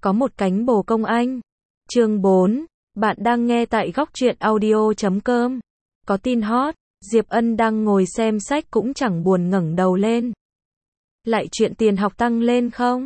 Có một cánh bồ công anh. Chương 4. Bạn đang nghe tại góc truyện audio.com. Có tin hot. Diệp Ân đang ngồi xem sách cũng chẳng buồn ngẩng đầu lên. Lại chuyện tiền học tăng lên không?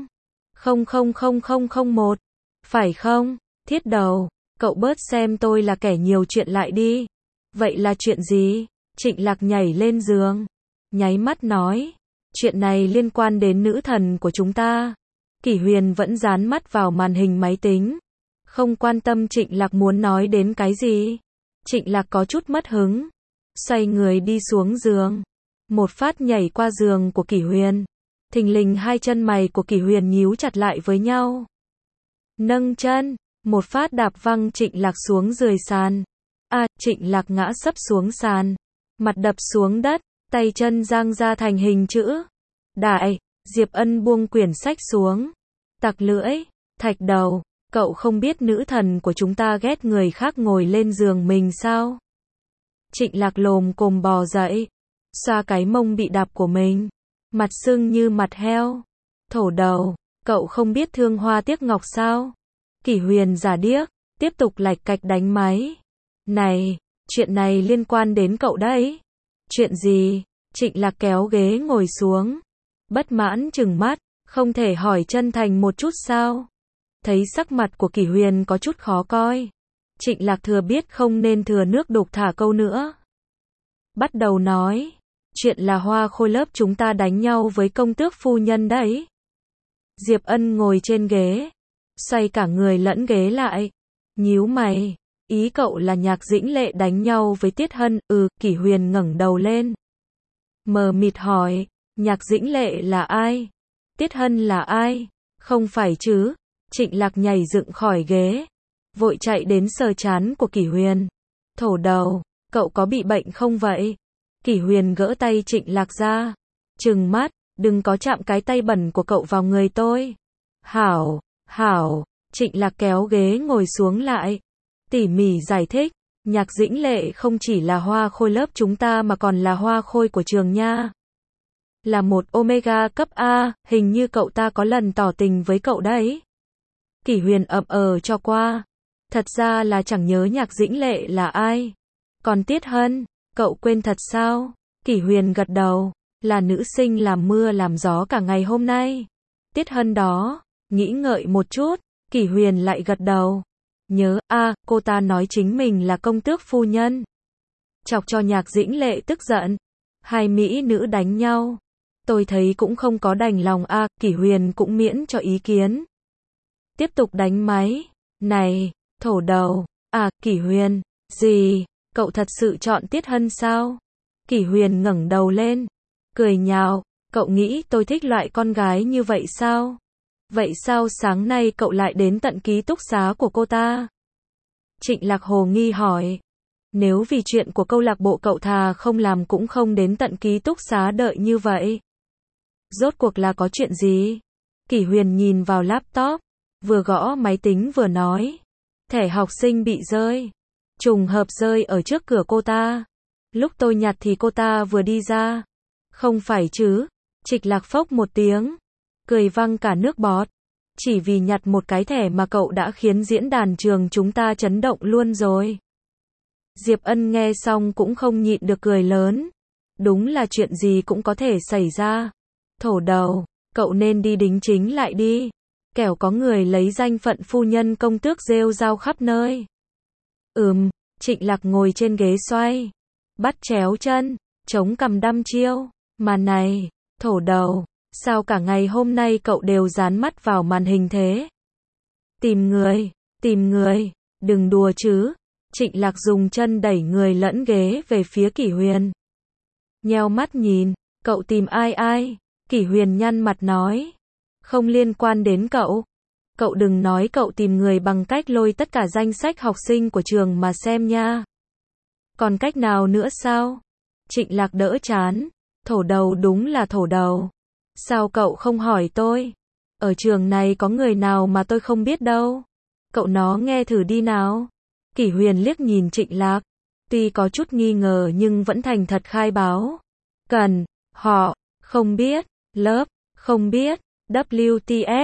000001. Phải không? Thiết đầu, cậu bớt xem tôi là kẻ nhiều chuyện lại đi. Vậy là chuyện gì? Trịnh Lạc nhảy lên giường, nháy mắt nói. Chuyện này liên quan đến nữ thần của chúng ta. Kỷ Huyền vẫn dán mắt vào màn hình máy tính, không quan tâm Trịnh Lạc muốn nói đến cái gì. Trịnh Lạc có chút mất hứng, xoay người đi xuống giường, một phát nhảy qua giường của Kỷ Huyền. Thình lình hai chân mày của Kỷ Huyền nhíu chặt lại với nhau. Nâng chân, một phát đạp văng Trịnh Lạc xuống dưới sàn. Trịnh Lạc ngã sấp xuống sàn, mặt đập xuống đất, tay chân giang ra thành hình chữ đại. Diệp Ân buông quyển sách xuống, tặc lưỡi. Thạch đầu, cậu không biết nữ thần của chúng ta ghét người khác ngồi lên giường mình sao? Trịnh Lạc lồm cồm bò dậy, xoa cái mông bị đạp của mình, mặt sưng như mặt heo. Thổ đầu, cậu không biết thương hoa tiếc ngọc sao? Kỷ Huyền giả điếc, tiếp tục lạch cạch đánh máy. Này, chuyện này liên quan đến cậu đấy. Chuyện gì? Trịnh Lạc kéo ghế ngồi xuống, bất mãn trừng mắt, không thể hỏi chân thành một chút sao? Thấy sắc mặt của Kỷ Huyền có chút khó coi, Trịnh Lạc thừa biết không nên thừa nước đục thả câu nữa. Bắt đầu nói, chuyện là Hoa Khôi lớp chúng ta đánh nhau với công tước phu nhân đấy. Diệp Ân ngồi trên ghế, xoay cả người lẫn ghế lại, nhíu mày, ý cậu là Nhạc Dĩnh Lệ đánh nhau với Tiết Hân? Kỷ Huyền ngẩng đầu lên, mờ mịt hỏi, Nhạc Dĩnh Lệ là ai? Tiết Hân là ai? Không phải chứ? Trịnh Lạc nhảy dựng khỏi ghế, vội chạy đến sờ trán của Kỷ Huyền. Thổ đầu, cậu có bị bệnh không vậy? Kỷ Huyền gỡ tay Trịnh Lạc ra, trừng mắt, đừng có chạm cái tay bẩn của cậu vào người tôi. Hảo, hảo. Trịnh Lạc kéo ghế ngồi xuống lại, tỉ mỉ giải thích, Nhạc Dĩnh Lệ không chỉ là Hoa Khôi lớp chúng ta mà còn là Hoa Khôi của trường nha. Là một Omega cấp A, hình như cậu ta có lần tỏ tình với cậu đấy. Kỷ Huyền ậm cho qua. Thật ra là chẳng nhớ Nhạc Dĩnh Lệ là ai. Còn Tiết Hân, cậu quên thật sao? Kỷ Huyền gật đầu, là nữ sinh làm mưa làm gió cả ngày hôm nay. Tiết Hân đó, nghĩ ngợi một chút, Kỷ Huyền lại gật đầu. Nhớ, cô ta nói chính mình là công tước phu nhân. Chọc cho Nhạc Dĩnh Lệ tức giận. Hai mỹ nữ đánh nhau. Tôi thấy cũng không có đành lòng. Kỷ Huyền cũng miễn cho ý kiến. Tiếp tục đánh máy. Này, thổ đầu. Kỷ Huyền, gì? Cậu thật sự chọn Tiết Hân sao? Kỷ Huyền ngẩng đầu lên, cười nhạo, cậu nghĩ tôi thích loại con gái như vậy sao? Vậy sao sáng nay cậu lại đến tận ký túc xá của cô ta? Trịnh Lạc hồ nghi hỏi. Nếu vì chuyện của câu lạc bộ cậu thà không làm cũng không đến tận ký túc xá đợi như vậy. Rốt cuộc là có chuyện gì? Kỷ Huyền nhìn vào laptop, vừa gõ máy tính vừa nói. Thẻ học sinh bị rơi. Trùng hợp rơi ở trước cửa cô ta. Lúc tôi nhặt thì cô ta vừa đi ra. Không phải chứ? Trịnh Lạc phốc một tiếng, cười văng cả nước bọt. Chỉ vì nhặt một cái thẻ mà cậu đã khiến diễn đàn trường chúng ta chấn động luôn rồi. Diệp Ân nghe xong cũng không nhịn được cười lớn. Đúng là chuyện gì cũng có thể xảy ra. Thổ đầu, cậu nên đi đính chính lại đi. Kẻo có người lấy danh phận phu nhân công tước rêu rao khắp nơi. Trịnh Lạc ngồi trên ghế xoay, bắt chéo chân, chống cằm đăm chiêu. Mà này, thổ đầu, sao cả ngày hôm nay cậu đều dán mắt vào màn hình thế? Tìm người, đừng đùa chứ. Trịnh Lạc dùng chân đẩy người lẫn ghế về phía Kỷ Huyền. Nheo mắt nhìn, cậu tìm ai? Kỷ Huyền nhăn mặt nói. Không liên quan đến cậu. Cậu đừng nói cậu tìm người bằng cách lôi tất cả danh sách học sinh của trường mà xem nha. Còn cách nào nữa sao? Trịnh Lạc đỡ chán. Thổ đầu đúng là thổ đầu. Sao cậu không hỏi tôi? Ở trường này có người nào mà tôi không biết đâu. Cậu nó nghe thử đi nào. Kỷ Huyền liếc nhìn Trịnh Lạc. Tuy có chút nghi ngờ nhưng vẫn thành thật khai báo. Cần, họ, không biết, lớp, không biết, WTF,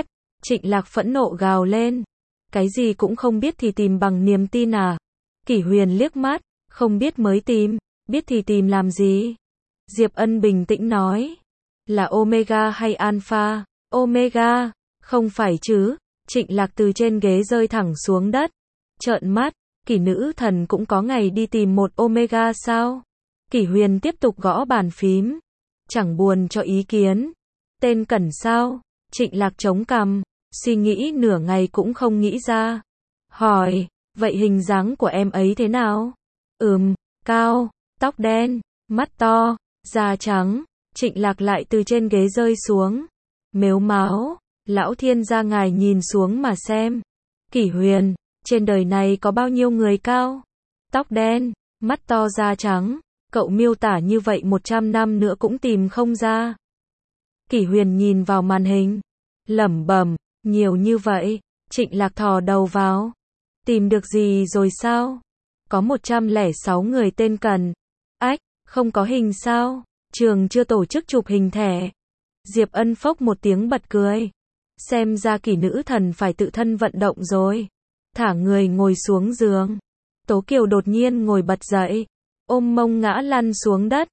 Trịnh Lạc phẫn nộ gào lên. Cái gì cũng không biết thì tìm bằng niềm tin à? Kỷ Huyền liếc mắt, không biết mới tìm, biết thì tìm làm gì? Diệp Ân bình tĩnh nói. Là Omega hay Alpha? Omega, không phải chứ? Trịnh Lạc từ trên ghế rơi thẳng xuống đất. Trợn mắt, Kỷ nữ thần cũng có ngày đi tìm một Omega sao? Kỷ Huyền tiếp tục gõ bàn phím. Chẳng buồn cho ý kiến. Tên Cẩn sao? Trịnh Lạc chống cằm, suy nghĩ nửa ngày cũng không nghĩ ra. Hỏi, vậy hình dáng của em ấy thế nào? Cao, tóc đen, mắt to, da trắng. Trịnh Lạc lại từ trên ghế rơi xuống. Mếu máo, lão thiên gia ngài nhìn xuống mà xem. Kỷ Huyền, trên đời này có bao nhiêu người cao? Tóc đen, mắt to da trắng. Cậu miêu tả như vậy 100 năm nữa cũng tìm không ra. Kỷ Huyền nhìn vào màn hình, lẩm bẩm, nhiều như vậy. Trịnh Lạc thò đầu vào. Tìm được gì rồi sao? Có 106 người tên Cần. Ách, không có hình sao? Trường chưa tổ chức chụp hình thẻ. Diệp Ân phốc một tiếng bật cười. Xem ra Kỷ nữ thần phải tự thân vận động rồi. Thả người ngồi xuống giường. Tố Kiều đột nhiên ngồi bật dậy, ôm mông ngã lăn xuống đất.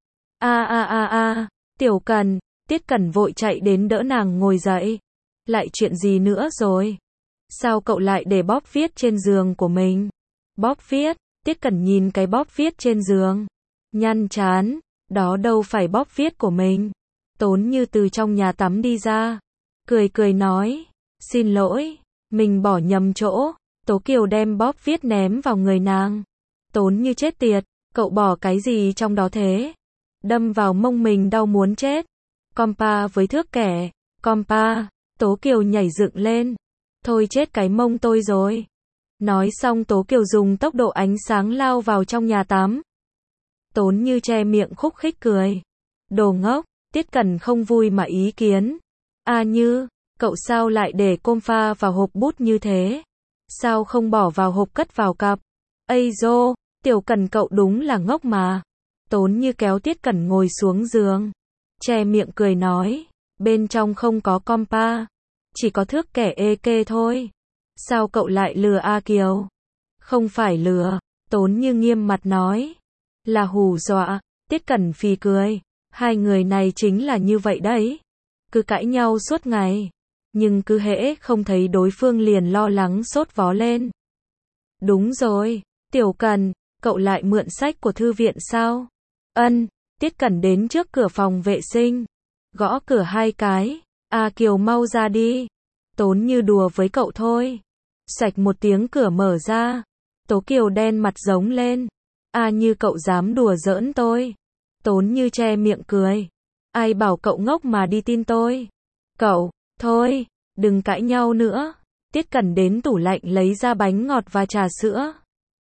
Tiểu Cần. Tiết Cẩn vội chạy đến đỡ nàng ngồi dậy. Lại chuyện gì nữa rồi? Sao cậu lại để bóp viết trên giường của mình? Bóp viết? Tiết Cẩn nhìn cái bóp viết trên giường, nhăn trán. Đó đâu phải bóp viết của mình. Tốn Như từ trong nhà tắm đi ra, cười nói, xin lỗi, mình bỏ nhầm chỗ. Tố Kiều đem bóp viết ném vào người nàng. Tốn Như chết tiệt, cậu bỏ cái gì trong đó thế? Đâm vào mông mình đau muốn chết. Compa với thước kẻ. Compa. Tố Kiều nhảy dựng lên. Thôi chết cái mông tôi rồi. Nói xong Tố Kiều dùng tốc độ ánh sáng lao vào trong nhà tắm. Tốn Như che miệng khúc khích cười. Đồ ngốc. Tiết Cẩn không vui mà ý kiến. Như, cậu sao lại để compa vào hộp bút như thế? Sao không bỏ vào hộp cất vào cặp? Ây dô, Tiểu Cẩn cậu đúng là ngốc mà. Tốn Như kéo Tiết Cẩn ngồi xuống giường, che miệng cười nói, bên trong không có compa, chỉ có thước kẻ kê thôi. Sao cậu lại lừa A Kiều? Không phải lừa, Tốn Như nghiêm mặt nói, là hù dọa. Tiết Cẩn phì cười, hai người này chính là như vậy đấy, cứ cãi nhau suốt ngày, nhưng cứ hễ không thấy đối phương liền lo lắng sốt vó lên. Đúng rồi, Tiểu Cần, cậu lại mượn sách của thư viện sao? Tiết Cẩn đến trước cửa phòng vệ sinh, gõ cửa 2 cái. Kiều mau ra đi. Tốn Như đùa với cậu thôi. Xoạch một tiếng cửa mở ra. Tố Kiều đen mặt giống lên. Như cậu dám đùa giỡn tôi. Tốn Như che miệng cười. Ai bảo cậu ngốc mà đi tin tôi? Cậu, thôi, đừng cãi nhau nữa. Tiết Cẩn đến tủ lạnh lấy ra bánh ngọt và trà sữa.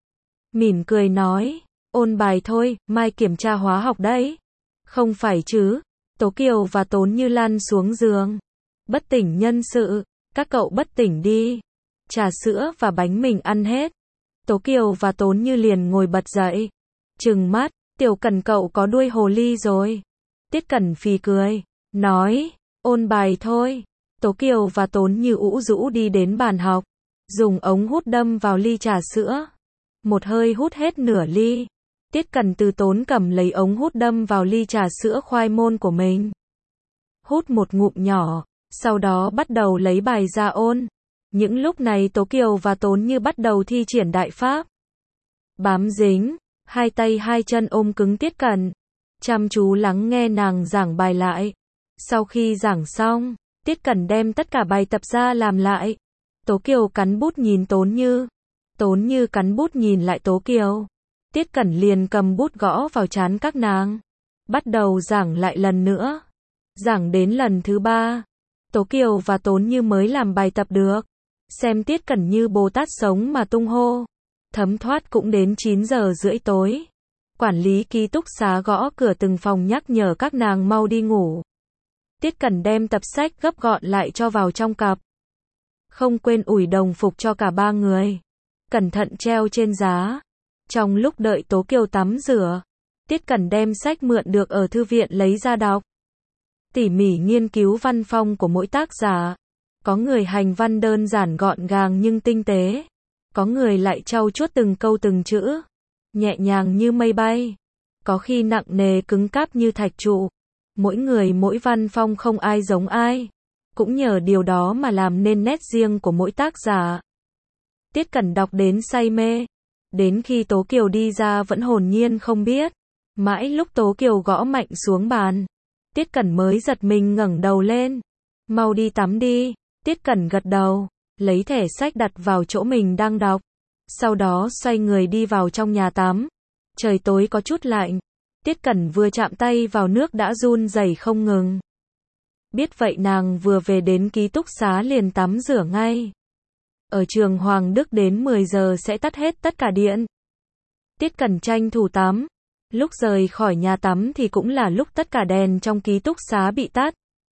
Mỉm cười nói, ôn bài thôi, mai kiểm tra hóa học đấy. Không phải chứ? Tố Kiều và Tốn Như lăn xuống giường. Bất tỉnh nhân sự, các cậu bất tỉnh đi. Trà sữa và bánh mình ăn hết. Tố Kiều và Tốn Như liền ngồi bật dậy. Trừng mắt, Tiểu Cẩn cậu có đuôi hồ ly rồi. Tiết Cẩn phì cười, nói, ôn bài thôi. Tố Kiều và Tốn Như ủ rũ đi đến bàn học, dùng ống hút đâm vào ly trà sữa. Một hơi hút hết nửa ly. Tiết Cẩn từ tốn cầm lấy ống hút đâm vào ly trà sữa khoai môn của mình. Hút một ngụm nhỏ, sau đó bắt đầu lấy bài ra ôn. Những lúc này Tố Kiều và Tốn Như bắt đầu thi triển đại pháp. Bám dính, hai tay hai chân ôm cứng Tiết Cẩn, chăm chú lắng nghe nàng giảng bài lại. Sau khi giảng xong, Tiết Cẩn đem tất cả bài tập ra làm lại. Tố Kiều cắn bút nhìn Tốn Như. Tốn Như cắn bút nhìn lại Tố Kiều. Tiết Cẩn liền cầm bút gõ vào trán các nàng. Bắt đầu giảng lại lần nữa. Giảng đến lần thứ 3. Tố Kiều và Tốn Như mới làm bài tập được. Xem Tiết Cẩn như Bồ Tát sống mà tung hô. Thấm thoát cũng đến 9 giờ rưỡi tối. Quản lý ký túc xá gõ cửa từng phòng nhắc nhở các nàng mau đi ngủ. Tiết Cẩn đem tập sách gấp gọn lại cho vào trong cặp. Không quên ủi đồng phục cho cả 3 người. Cẩn thận treo trên giá. Trong lúc đợi Tố Kiều tắm rửa, Tiết Cẩn đem sách mượn được ở thư viện lấy ra đọc. Tỉ mỉ nghiên cứu văn phong của mỗi tác giả. Có người hành văn đơn giản gọn gàng nhưng tinh tế. Có người lại trau chuốt từng câu từng chữ, nhẹ nhàng như mây bay. Có khi nặng nề cứng cáp như thạch trụ. Mỗi người mỗi văn phong không ai giống ai. Cũng nhờ điều đó mà làm nên nét riêng của mỗi tác giả. Tiết Cẩn đọc đến say mê. Đến khi Tố Kiều đi ra vẫn hồn nhiên không biết. Mãi lúc Tố Kiều gõ mạnh xuống bàn, Tiết Cẩn mới giật mình ngẩng đầu lên. Mau đi tắm đi. Tiết Cẩn gật đầu, lấy thẻ sách đặt vào chỗ mình đang đọc. Sau đó xoay người đi vào trong nhà tắm. Trời tối có chút lạnh. Tiết Cẩn vừa chạm tay vào nước đã run rẩy không ngừng. Biết vậy nàng vừa về đến ký túc xá liền tắm rửa ngay. Ở trường Hoàng Đức đến 10 giờ sẽ tắt hết tất cả điện. Tiết Cẩn tranh thủ tắm. Lúc rời khỏi nhà tắm thì cũng là lúc tất cả đèn trong ký túc xá bị tắt.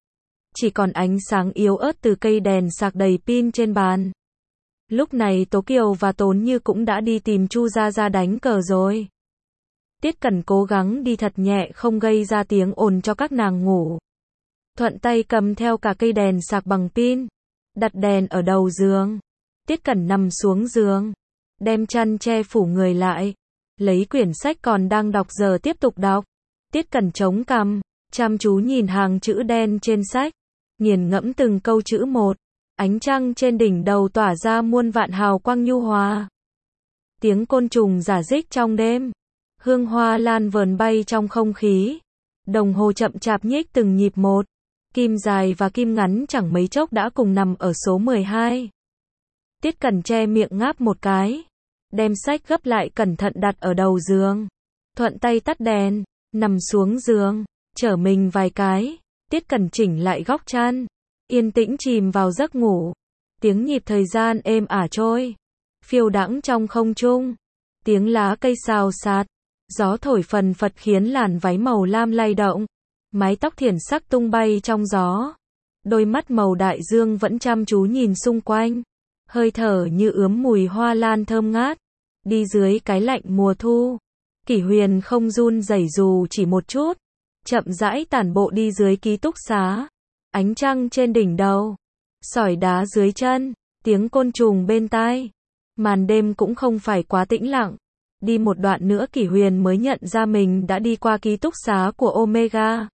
Chỉ còn ánh sáng yếu ớt từ cây đèn sạc đầy pin trên bàn. Lúc này Tố Kiều và Tốn Như cũng đã đi tìm Chu Gia Gia đánh cờ rồi. Tiết Cẩn cố gắng đi thật nhẹ không gây ra tiếng ồn cho các nàng ngủ. Thuận tay cầm theo cả cây đèn sạc bằng pin. Đặt đèn ở đầu giường. Tiết Cẩn nằm xuống giường. Đem chăn che phủ người lại. Lấy quyển sách còn đang đọc giờ tiếp tục đọc. Tiết Cẩn chống cằm, chăm chú nhìn hàng chữ đen trên sách. Nghiền ngẫm từng câu chữ một. Ánh trăng trên đỉnh đầu tỏa ra muôn vạn hào quang nhu hòa. Tiếng côn trùng rả rích trong đêm. Hương hoa lan vờn bay trong không khí. Đồng hồ chậm chạp nhích từng nhịp một. Kim dài và kim ngắn chẳng mấy chốc đã cùng nằm ở số 12. Tiết Cẩn che miệng ngáp một cái. Đem sách gấp lại cẩn thận đặt ở đầu giường. Thuận tay tắt đèn, nằm xuống giường, trở mình vài cái. Tiết Cẩn chỉnh lại góc chăn. Yên tĩnh chìm vào giấc ngủ. Tiếng nhịp thời gian êm ả trôi. Phiêu đãng trong không trung. Tiếng lá cây xào xạc. Gió thổi phần phật khiến làn váy màu lam lay động. Mái tóc thiển sắc tung bay trong gió. Đôi mắt màu đại dương vẫn chăm chú nhìn xung quanh. Hơi thở như ướm mùi hoa lan thơm ngát. Đi dưới cái lạnh mùa thu. Kỷ Huyền không run rẩy dù chỉ một chút. Chậm rãi tản bộ đi dưới ký túc xá. Ánh trăng trên đỉnh đầu. Sỏi đá dưới chân. Tiếng côn trùng bên tai. Màn đêm cũng không phải quá tĩnh lặng. Đi một đoạn nữa Kỷ Huyền mới nhận ra mình đã đi qua ký túc xá của Omega.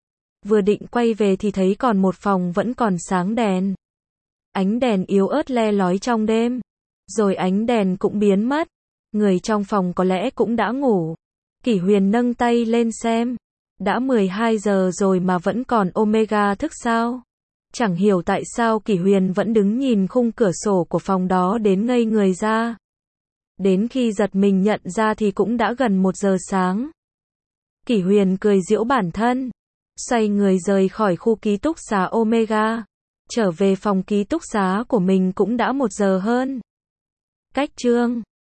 Vừa định quay về thì thấy còn một phòng vẫn còn sáng đèn. Ánh đèn yếu ớt le lói trong đêm. Rồi ánh đèn cũng biến mất. Người trong phòng có lẽ cũng đã ngủ. Kỷ Huyền nâng tay lên xem. Đã 12 giờ rồi mà vẫn còn Omega thức sao? Chẳng hiểu tại sao Kỷ Huyền vẫn đứng nhìn khung cửa sổ của phòng đó đến ngây người ra. Đến khi giật mình nhận ra thì cũng đã gần 1 giờ sáng. Kỷ Huyền cười giễu bản thân. Xoay người rời khỏi khu ký túc xá Omega. Trở về phòng ký túc xá của mình cũng đã 1 giờ hơn. Cách chương